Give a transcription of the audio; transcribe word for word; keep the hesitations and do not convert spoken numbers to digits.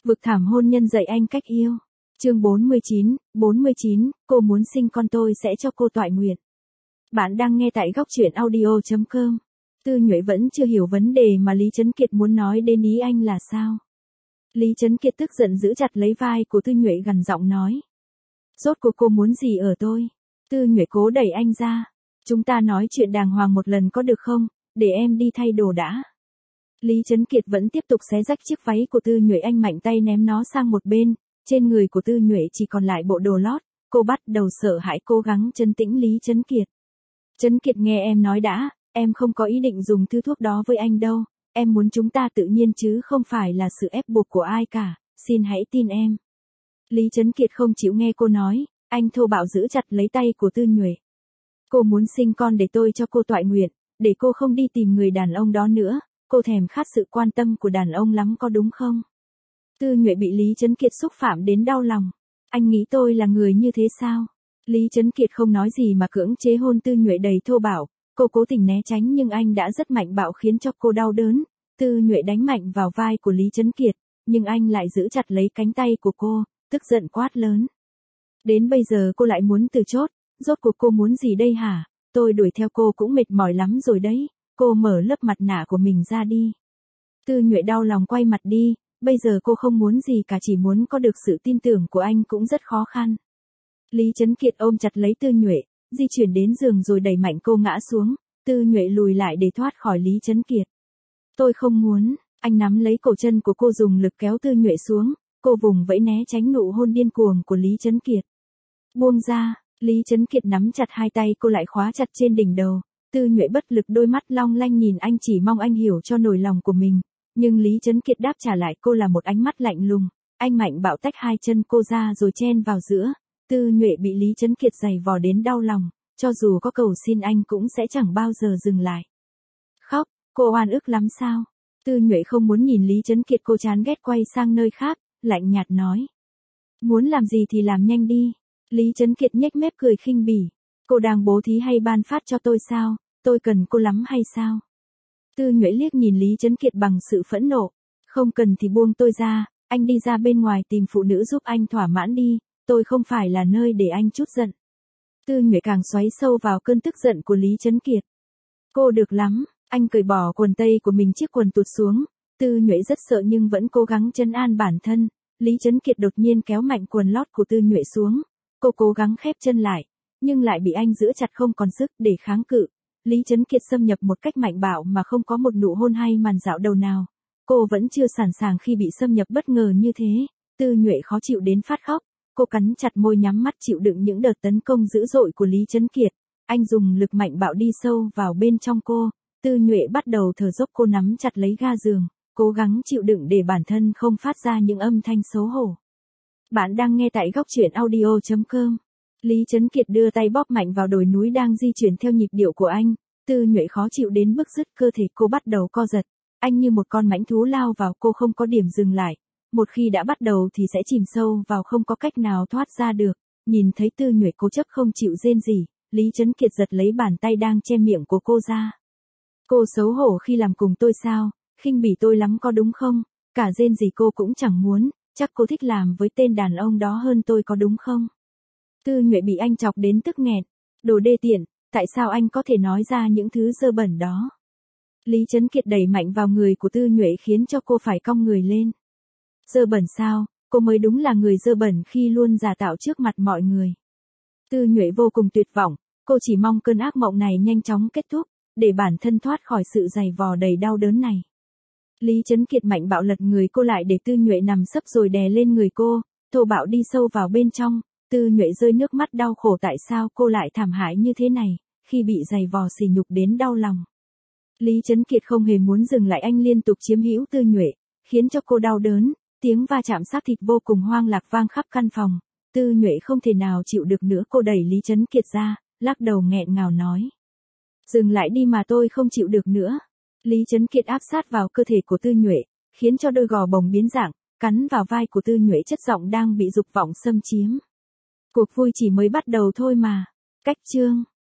Vực thảm hôn nhân dạy anh cách yêu. Chương bốn mươi chín, bốn mươi chín, cô muốn sinh con tôi sẽ cho cô toại nguyện. Bạn đang nghe tại góc truyện audio chấm com. Tư Nhuệ vẫn chưa hiểu vấn đề mà Lý Trấn Kiệt muốn nói đến ý anh là sao. Lý Trấn Kiệt tức giận giữ chặt lấy vai của Tư Nhuệ gằn giọng nói. Rốt cuộc cô muốn gì ở tôi? Tư Nhuệ cố đẩy anh ra. Chúng ta nói chuyện đàng hoàng một lần có được không, để em đi thay đồ đã. Lý Trấn Kiệt vẫn tiếp tục xé rách chiếc váy của Tư Nhuệ, anh mạnh tay ném nó sang một bên, trên người của Tư Nhuệ chỉ còn lại bộ đồ lót, cô bắt đầu sợ hãi cố gắng trấn tĩnh Lý Trấn Kiệt. Trấn Kiệt nghe em nói đã, em không có ý định dùng thứ thuốc đó với anh đâu, em muốn chúng ta tự nhiên chứ không phải là sự ép buộc của ai cả, xin hãy tin em. Lý Trấn Kiệt không chịu nghe cô nói, anh thô bạo giữ chặt lấy tay của Tư Nhuệ. Cô muốn sinh con để tôi cho cô toại nguyện, để cô không đi tìm người đàn ông đó nữa, cô thèm khát sự quan tâm của đàn ông lắm có đúng không? Tư Nhuệ bị Lý Trấn Kiệt xúc phạm đến đau lòng. Anh nghĩ tôi là người như thế sao? Lý Trấn Kiệt không nói gì mà cưỡng chế hôn Tư Nhuệ đầy thô bạo, cô cố tình né tránh nhưng anh đã rất mạnh bạo khiến cho cô đau đớn. Tư Nhuệ đánh mạnh vào vai của Lý Trấn Kiệt, nhưng anh lại giữ chặt lấy cánh tay của cô, tức giận quát lớn. Đến bây giờ cô lại muốn từ chối, rốt cuộc cô muốn gì đây hả? Tôi đuổi theo cô cũng mệt mỏi lắm rồi đấy, cô mở lớp mặt nạ của mình ra đi. Tư Nhuệ đau lòng quay mặt đi, bây giờ cô không muốn gì cả, chỉ muốn có được sự tin tưởng của anh cũng rất khó khăn. Lý Trấn Kiệt ôm chặt lấy Tư Nhuệ, di chuyển đến giường rồi đẩy mạnh cô ngã xuống, Tư Nhuệ lùi lại để thoát khỏi Lý Trấn Kiệt. Tôi không muốn, anh nắm lấy cổ chân của cô dùng lực kéo Tư Nhuệ xuống, cô vùng vẫy né tránh nụ hôn điên cuồng của Lý Trấn Kiệt. Buông ra, Lý Trấn Kiệt nắm chặt hai tay cô lại khóa chặt trên đỉnh đầu, Tư Nhuệ bất lực đôi mắt long lanh nhìn anh chỉ mong anh hiểu cho nỗi lòng của mình, nhưng Lý Trấn Kiệt đáp trả lại cô là một ánh mắt lạnh lùng, anh mạnh bạo tách hai chân cô ra rồi chen vào giữa, Tư Nhuệ bị Lý Trấn Kiệt giày vò đến đau lòng, cho dù có cầu xin anh cũng sẽ chẳng bao giờ dừng lại. Khóc, cô oan ức lắm sao? Tư Nhuệ không muốn nhìn Lý Trấn Kiệt, cô chán ghét quay sang nơi khác, lạnh nhạt nói. Muốn làm gì thì làm nhanh đi. Lý Trấn Kiệt nhếch mép cười khinh bỉ. Cô đang bố thí hay ban phát cho tôi sao? Tôi cần cô lắm hay sao? Tư Nhuệ liếc nhìn Lý Trấn Kiệt bằng sự phẫn nộ. Không cần thì buông tôi ra, anh đi ra bên ngoài tìm phụ nữ giúp anh thỏa mãn đi, tôi không phải là nơi để anh trút giận. Tư Nhuệ càng xoáy sâu vào cơn tức giận của Lý Trấn Kiệt. Cô được lắm, anh cởi bỏ quần tây của mình, chiếc quần tụt xuống. Tư Nhuệ rất sợ nhưng vẫn cố gắng trấn an bản thân. Lý Trấn Kiệt đột nhiên kéo mạnh quần lót của Tư Nhuệ xuống. Cô cố gắng khép chân lại, nhưng lại bị anh giữ chặt không còn sức để kháng cự. Lý Trấn Kiệt xâm nhập một cách mạnh bạo mà không có một nụ hôn hay màn dạo đầu nào. Cô vẫn chưa sẵn sàng khi bị xâm nhập bất ngờ như thế. Tư Nhuệ khó chịu đến phát khóc. Cô cắn chặt môi nhắm mắt chịu đựng những đợt tấn công dữ dội của Lý Trấn Kiệt. Anh dùng lực mạnh bạo đi sâu vào bên trong cô. Tư Nhuệ bắt đầu thở dốc, cô nắm chặt lấy ga giường, cố gắng chịu đựng để bản thân không phát ra những âm thanh xấu hổ. Bạn đang nghe tại góc truyện audio chấm com. Lý Trấn Kiệt đưa tay bóp mạnh vào đồi núi đang di chuyển theo nhịp điệu của anh. Tư Nhuệ khó chịu đến bứt rứt, cơ thể cô bắt đầu co giật. Anh như một con mãnh thú lao vào cô không có điểm dừng lại. Một khi đã bắt đầu thì sẽ chìm sâu vào không có cách nào thoát ra được. Nhìn thấy Tư Nhuệ cố chấp không chịu rên rỉ, Lý Trấn Kiệt giật lấy bàn tay đang che miệng của cô ra. Cô xấu hổ khi làm cùng tôi sao? Khinh bỉ tôi lắm có đúng không? Cả rên rỉ cô cũng chẳng muốn, chắc cô thích làm với tên đàn ông đó hơn tôi có đúng không? Tư Nhuệ bị anh chọc đến tức nghẹn. Đồ đê tiện, tại sao anh có thể nói ra những thứ dơ bẩn đó? Lý Trấn Kiệt đẩy mạnh vào người của Tư Nhuệ khiến cho cô phải cong người lên. Dơ bẩn sao? Cô mới đúng là người dơ bẩn khi luôn giả tạo trước mặt mọi người. Tư Nhuệ vô cùng tuyệt vọng, cô chỉ mong cơn ác mộng này nhanh chóng kết thúc, để bản thân thoát khỏi sự giày vò đầy đau đớn này. Lý Trấn Kiệt mạnh bạo lật người cô lại để Tư Nhuệ nằm sấp rồi đè lên người cô, thô bạo đi sâu vào bên trong. Tư Nhuệ rơi nước mắt đau khổ, tại sao cô lại thảm hại như thế này, khi bị giày vò sỉ nhục đến đau lòng. Lý Trấn Kiệt không hề muốn dừng lại, anh liên tục chiếm hữu Tư Nhuệ, khiến cho cô đau đớn, tiếng va chạm xác thịt vô cùng hoang lạc vang khắp căn phòng. Tư Nhuệ không thể nào chịu được nữa, cô đẩy Lý Trấn Kiệt ra, lắc đầu nghẹn ngào nói. Dừng lại đi mà, tôi không chịu được nữa. Lý Trấn Kiệt áp sát vào cơ thể của Tư Nhuệ, khiến cho đôi gò bồng biến dạng, cắn vào vai của Tư Nhuệ, chất giọng đang bị dục vọng xâm chiếm. Cuộc vui chỉ mới bắt đầu thôi mà. Cách chương